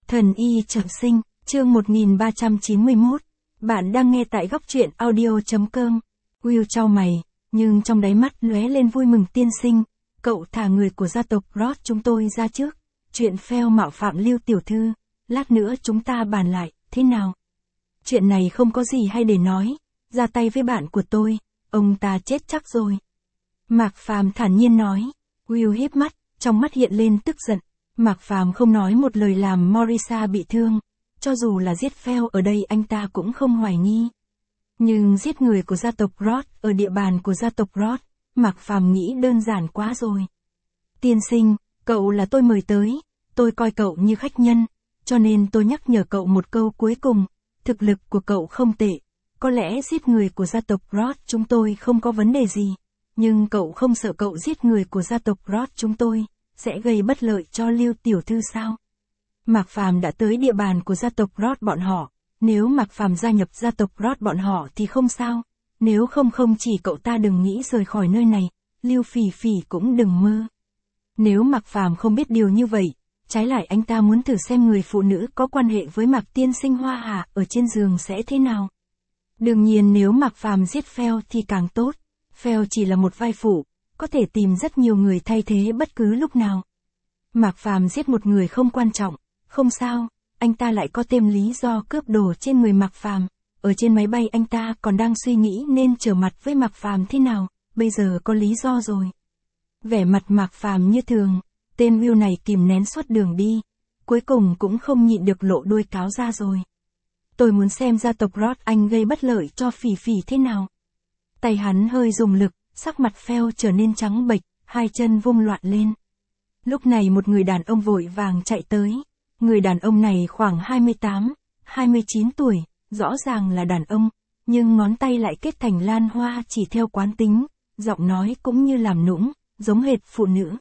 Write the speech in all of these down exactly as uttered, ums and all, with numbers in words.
Thần y trọng sinh, chương một nghìn ba trăm chín mươi mốt. Bạn đang nghe tại góc truyện audio chấm com. Will chau mày, nhưng trong đáy mắt lóe lên vui mừng. Tiên sinh, cậu thả người của gia tộc Roth chúng tôi ra trước. Chuyện Phèo mạo phạm Lưu tiểu thư, lát nữa chúng ta bàn lại, thế nào? Chuyện này không có gì hay để nói, ra tay với bạn của tôi, ông ta chết chắc rồi. Mạc Phàm thản nhiên nói. Will híp mắt, trong mắt hiện lên tức giận. Mạc Phàm không nói một lời làm Morisa bị thương, cho dù là giết Phèo ở đây anh ta cũng không hoài nghi. Nhưng giết người của gia tộc Roth ở địa bàn của gia tộc Roth, Mạc Phàm nghĩ đơn giản quá rồi. Tiên sinh, cậu là tôi mời tới, tôi coi cậu như khách nhân, cho nên tôi nhắc nhở cậu một câu cuối cùng, thực lực của cậu không tệ, có lẽ giết người của gia tộc Roth chúng tôi không có vấn đề gì, nhưng cậu không sợ cậu giết người của gia tộc Roth chúng tôi sẽ gây bất lợi cho Lưu tiểu thư sao? Mạc Phàm đã tới địa bàn của gia tộc Roth bọn họ, nếu Mạc Phàm gia nhập gia tộc Roth bọn họ thì không sao, nếu không không chỉ cậu ta đừng nghĩ rời khỏi nơi này, Lưu Phỉ Phỉ cũng đừng mơ. Nếu Mạc Phàm không biết điều như vậy, trái lại anh ta muốn thử xem người phụ nữ có quan hệ với Mạc tiên sinh Hoa Hà ở trên giường sẽ thế nào. Đương nhiên nếu Mạc Phàm giết Phèo thì càng tốt, Phèo chỉ là một vai phụ, có thể tìm rất nhiều người thay thế bất cứ lúc nào. Mạc Phàm giết một người không quan trọng, không sao, anh ta lại có thêm lý do cướp đồ trên người Mạc Phàm. Ở trên máy bay anh ta còn đang suy nghĩ nên trở mặt với Mạc Phàm thế nào, bây giờ có lý do rồi. Vẻ mặt Mạc Phàm như thường, tên Will này kìm nén suốt đường đi, cuối cùng cũng không nhịn được lộ đuôi cáo ra rồi. Tôi muốn xem gia tộc Roth anh gây bất lợi cho Phỉ Phỉ thế nào. Tay hắn hơi dùng lực, sắc mặt Phèo trở nên trắng bệch, hai chân vung loạn lên. Lúc này một người đàn ông vội vàng chạy tới. Người đàn ông này khoảng hai mươi tám, hai mươi chín tuổi, rõ ràng là đàn ông, nhưng ngón tay lại kết thành lan hoa chỉ theo quán tính, giọng nói cũng như làm nũng, giống hệt phụ nữ.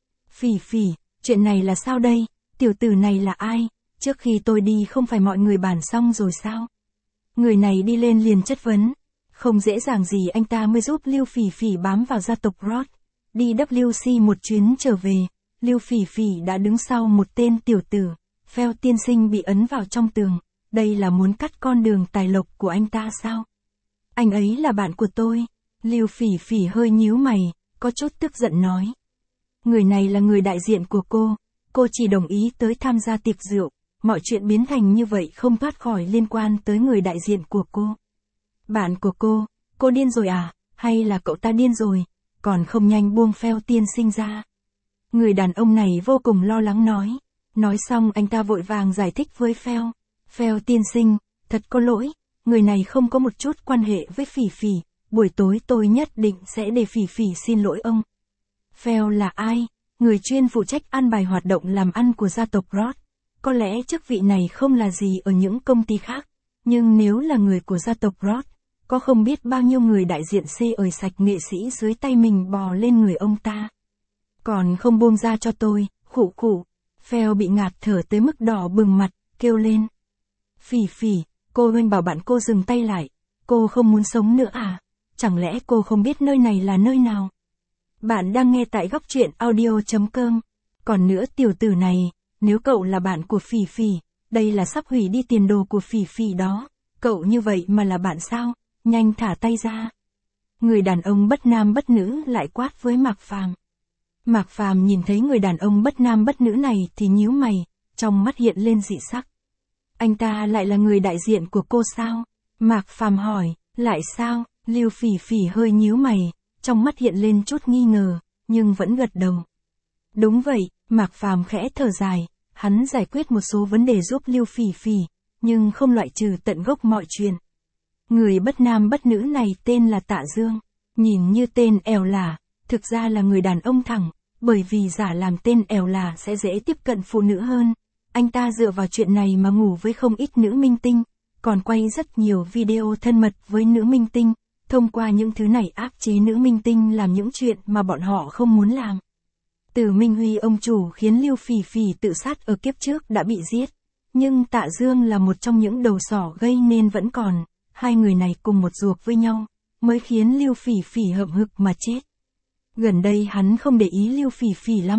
Phỉ Phỉ, chuyện này là sao đây? Tiểu tử này là ai? Trước khi tôi đi không phải mọi người bàn xong rồi sao? Người này đi lên liền chất vấn. Không dễ dàng gì anh ta mới giúp Lưu Phỉ Phỉ bám vào gia tộc Roth. Đi W C một chuyến trở về, Lưu Phỉ Phỉ đã đứng sau một tên tiểu tử. Phèo tiên sinh bị ấn vào trong tường, đây là muốn cắt con đường tài lộc của anh ta sao? Anh ấy là bạn của tôi. Lưu Phỉ Phỉ hơi nhíu mày, có chút tức giận nói. Người này là người đại diện của cô, cô chỉ đồng ý tới tham gia tiệc rượu, mọi chuyện biến thành như vậy không thoát khỏi liên quan tới người đại diện của cô. Bạn của cô, cô điên rồi à, hay là cậu ta điên rồi, còn không nhanh buông Phèo tiên sinh ra. Người đàn ông này vô cùng lo lắng nói. Nói xong anh ta vội vàng giải thích với Phèo. Phèo tiên sinh, thật có lỗi, người này không có một chút quan hệ với Phỉ Phỉ, buổi tối tôi nhất định sẽ để Phỉ Phỉ xin lỗi ông. Phèo là ai? Người chuyên phụ trách an bài hoạt động làm ăn của gia tộc Roth. Có lẽ chức vị này không là gì ở những công ty khác, nhưng nếu là người của gia tộc Roth, có không biết bao nhiêu người đại diện xê ời sạch nghệ sĩ dưới tay mình bò lên người ông ta. Còn không buông ra cho tôi, khụ khụ. Phèo bị ngạt thở tới mức đỏ bừng mặt, kêu lên. Phỉ Phỉ, cô huynh bảo bạn cô dừng tay lại, cô không muốn sống nữa à? Chẳng lẽ cô không biết nơi này là nơi nào? Bạn đang nghe tại góc truyện audio chấm com. Còn nữa tiểu tử này, nếu cậu là bạn của Phỉ Phỉ, đây là sắp hủy đi tiền đồ của Phỉ Phỉ đó, cậu như vậy mà là bạn sao? Nhanh thả tay ra. Người đàn ông bất nam bất nữ lại quát với Mạc Phàm. Mạc Phàm nhìn thấy người đàn ông bất nam bất nữ này thì nhíu mày, trong mắt hiện lên dị sắc. Anh ta lại là người đại diện của cô sao? Mạc Phàm hỏi, lại sao? Lưu Phỉ Phỉ hơi nhíu mày, trong mắt hiện lên chút nghi ngờ, nhưng vẫn gật đầu. Đúng vậy, Mạc Phàm khẽ thở dài, hắn giải quyết một số vấn đề giúp Lưu Phỉ Phỉ, nhưng không loại trừ tận gốc mọi chuyện. Người bất nam bất nữ này tên là Tạ Dương, nhìn như tên ẻo lả, thực ra là người đàn ông thẳng. Bởi vì giả làm tên ẻo là sẽ dễ tiếp cận phụ nữ hơn. Anh ta dựa vào chuyện này mà ngủ với không ít nữ minh tinh, còn quay rất nhiều video thân mật với nữ minh tinh, thông qua những thứ này áp chế nữ minh tinh làm những chuyện mà bọn họ không muốn làm. Từ Minh Huy ông chủ khiến Lưu Phỉ Phỉ tự sát ở kiếp trước đã bị giết, nhưng Tạ Dương là một trong những đầu sỏ gây nên vẫn còn, hai người này cùng một ruột với nhau, mới khiến Lưu Phỉ Phỉ hậm hực mà chết. Gần đây hắn không để ý Lưu Phỉ Phỉ lắm,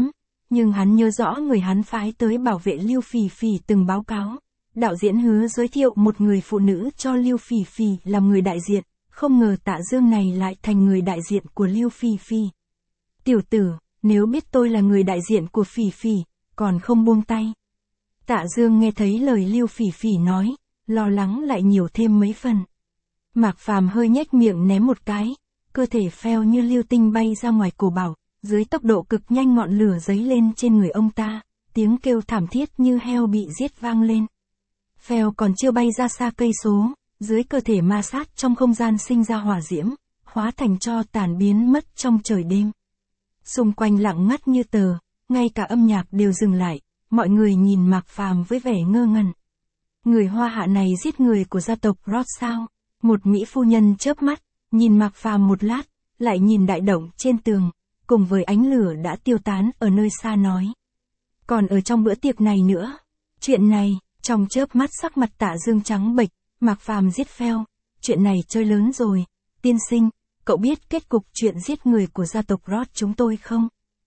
nhưng hắn nhớ rõ người hắn phái tới bảo vệ Lưu Phỉ Phỉ từng báo cáo. Đạo diễn hứa giới thiệu một người phụ nữ cho Lưu Phỉ Phỉ làm người đại diện, không ngờ Tạ Dương này lại thành người đại diện của Lưu Phỉ Phỉ. Tiểu tử, nếu biết tôi là người đại diện của Phỉ Phỉ, còn không buông tay. Tạ Dương nghe thấy lời Lưu Phỉ Phỉ nói, lo lắng lại nhiều thêm mấy phần. Mạc Phàm hơi nhếch miệng ném một cái, cơ thể phèo như lưu tinh bay ra ngoài cổ bảo, dưới tốc độ cực nhanh ngọn lửa giấy lên trên người ông ta, tiếng kêu thảm thiết như heo bị giết vang lên. Phèo còn chưa bay ra xa cây số, dưới cơ thể ma sát trong không gian sinh ra hỏa diễm, hóa thành tro tàn biến mất trong trời đêm. Xung quanh lặng ngắt như tờ, ngay cả âm nhạc đều dừng lại, mọi người nhìn Mạc Phàm với vẻ ngơ ngẩn. Người Hoa Hạ này giết người của gia tộc Roth sao? Một mỹ phu nhân chớp mắt, nhìn Mạc Phàm một lát, lại nhìn đại động trên tường, cùng với ánh lửa đã tiêu tán ở nơi xa nói. Còn ở trong bữa tiệc này nữa, chuyện này, trong chớp mắt sắc mặt Tạ Dương trắng bệch, Mạc Phàm giết phèo, chuyện này chơi lớn rồi, tiên sinh, cậu biết kết cục chuyện giết người của gia tộc Roth chúng tôi không?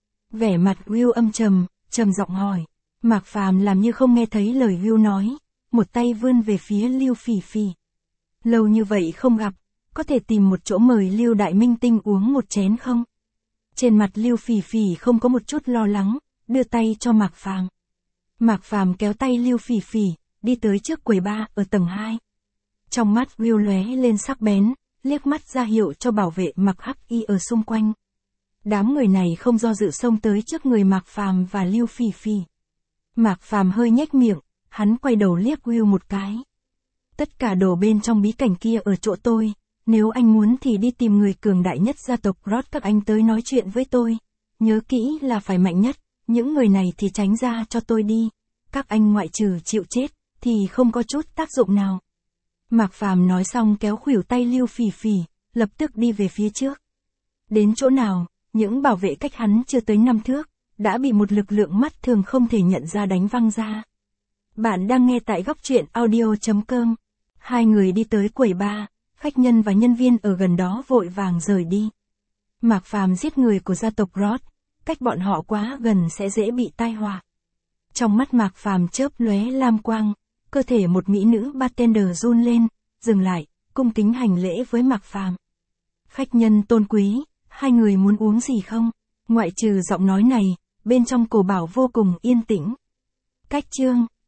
Vẻ mặt Will âm trầm, trầm giọng hỏi. Mạc Phàm làm như không nghe thấy lời Will nói, một tay vươn về phía Lưu Phỉ Phỉ. Lâu như vậy không gặp, có thể tìm một chỗ mời Lưu Đại Minh Tinh uống một chén không? Trên mặt Lưu Phỉ Phỉ không có một chút lo lắng, đưa tay cho Mạc Phàm. Mạc Phàm kéo tay Lưu Phỉ Phỉ, đi tới trước quầy bar ở tầng hai. Trong mắt Will lóe lên sắc bén, liếc mắt ra hiệu cho bảo vệ mặc hắc y ở xung quanh. Đám người này không do dự xông tới trước người Mạc Phàm và Lưu Phỉ Phỉ. Mạc Phàm hơi nhếch miệng, hắn quay đầu liếc Will một cái. Tất cả đồ bên trong bí cảnh kia ở chỗ tôi, nếu anh muốn thì đi tìm người cường đại nhất gia tộc Roth các anh tới nói chuyện với tôi. Nhớ kỹ là phải mạnh nhất, những người này thì tránh ra cho tôi đi. Các anh ngoại trừ chịu chết, thì không có chút tác dụng nào. Mạc Phàm nói xong kéo khuỷu tay Lưu Phỉ Phỉ, lập tức đi về phía trước. Đến chỗ nào, những bảo vệ cách hắn chưa tới năm thước, đã bị một lực lượng mắt thường không thể nhận ra đánh văng ra. Bạn đang nghe tại góc truyện audio chấm com. Hai người đi tới quầy bar, khách nhân và nhân viên ở gần đó vội vàng rời đi. Mạc Phàm giết người của gia tộc Roth, cách bọn họ quá gần sẽ dễ bị tai họa. Trong mắt Mạc Phàm chớp lóe lam quang, cơ thể một mỹ nữ bartender run lên, dừng lại, cung kính hành lễ với Mạc Phàm. Khách nhân tôn quý, hai người muốn uống gì không? Ngoại trừ giọng nói này, bên trong cổ bảo vô cùng yên tĩnh. Cách chương